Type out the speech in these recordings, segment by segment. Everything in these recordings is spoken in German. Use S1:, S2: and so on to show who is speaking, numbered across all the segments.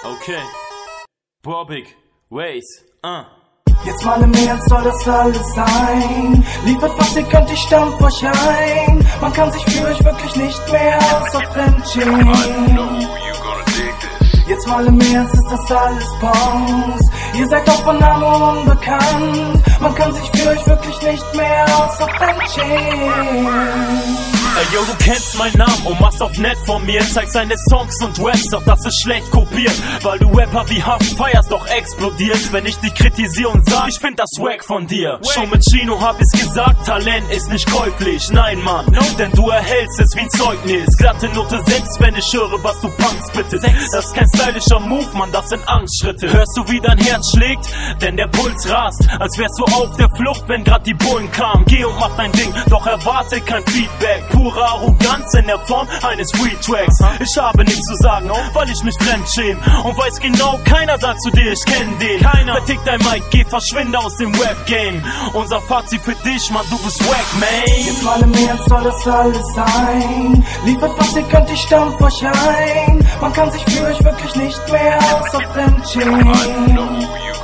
S1: Okay. Bobig, Waze,
S2: Jetzt mal im Ernst soll das alles sein. Liefert was ihr könnt, ich stampf euch ein. Man kann sich für euch wirklich nicht mehr außer fremdschämen. Jetzt mal im Ernst ist das alles Pause. Ihr seid auch von Name unbekannt. Man kann sich für euch wirklich nicht mehr außer fremdschämen.
S1: Ey, yo, du kennst meinen Namen und machst auf nett von mir. Zeigst deine Songs und Raps, doch das ist schlecht kopiert. Weil du Rapper wie Haft feierst, doch explodierst. Wenn ich dich kritisiere und sag, ich find das wack von dir. Schon mit Chino hab ich's gesagt, Talent ist nicht käuflich. Nein, Mann, denn du erhältst es wie ein Zeugnis. Glatte Note 6, wenn ich höre, was du punkst, bitte. Das ist kein stylischer Move, Mann, das sind Angstschritte. Hörst du, wie dein Herz schlägt? Denn der Puls rast, als wärst du auf der Flucht, wenn grad die Bullen kamen. Geh und mach dein Ding, doch erwarte kein Feedback. Pure Arroganz in der Form eines Free-Tracks. Ich habe nichts zu sagen, weil ich mich fremdschäme und weiß genau, keiner sagt zu dir, ich kenn den. Keiner. Vertick dein Mic, geh, verschwinde aus dem Rap-Game. Unser Fazit für dich, Mann, du bist wack, man.
S2: Jetzt mal im Ernst soll das alles sein. Liefert was ihr könnt, ich stampf euch ein. Man kann sich für euch wirklich nicht mehr außer fremdschämen.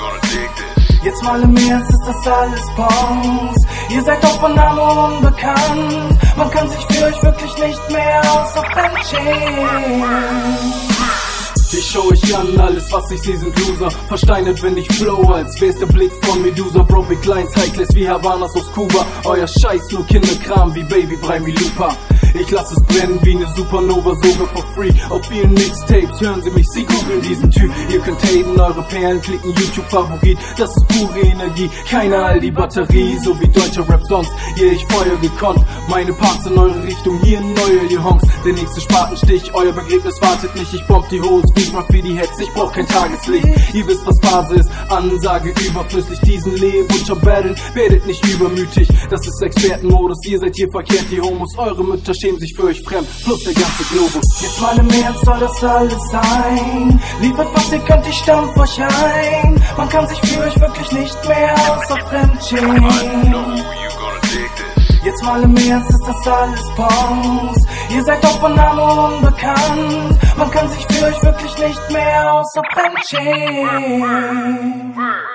S2: Jetzt mal im Ernst ist das alles Pause. Ihr seid auch von Name unbekannt. Man kann sich für euch wirklich nicht mehr außer fremdschämen. Ich schau euch an, alles was ich seh sind Loser. Versteinert, wenn ich flow, als wär's der Blick von Medusa. Bro, Big Lines, High-Class wie Havanas aus Kuba. Euer Scheiß, nur Kinderkram wie Baby Brei Milupa. Ich lass es brennen wie ne Supernova, sogar for free. Auf vielen Mixtapes hören sie mich, sie googeln diesen Typ. Ihr könnt haten, eure Perlen klicken, YouTube-Favorit. Das ist pure Energie, keine Aldi-Batterie. So wie deutscher Rap sonst, ich Feuer gekonnt. Meine Parts in eure Richtung, hier neue, ihr Honks. Der nächste Spatenstich, euer Begräbnis wartet nicht. Ich bomb die Holes, wie Graffiti-Heads, ich brauch kein Tageslicht. Ihr wisst, was Phase ist, Ansage überflüssig. Diesen Lehrbutcher battlen, werdet nicht übermütig. Das ist Expertenmodus, ihr seid hier verkehrt, die Homos. Eure Mütter schämen sich für euch fremd, plus der ganze Globus. Jetzt mal im Ernst soll das alles sein. Liefert was ihr könnt, ich stampf euch ein. Man kann sich für euch wirklich nicht mehr außer fremdschämen. Jetzt mal im Ernst ist das alles Pause. Ihr seid auch von Name unbekannt. Man kann sich für euch wirklich nicht mehr außer fremdschämen.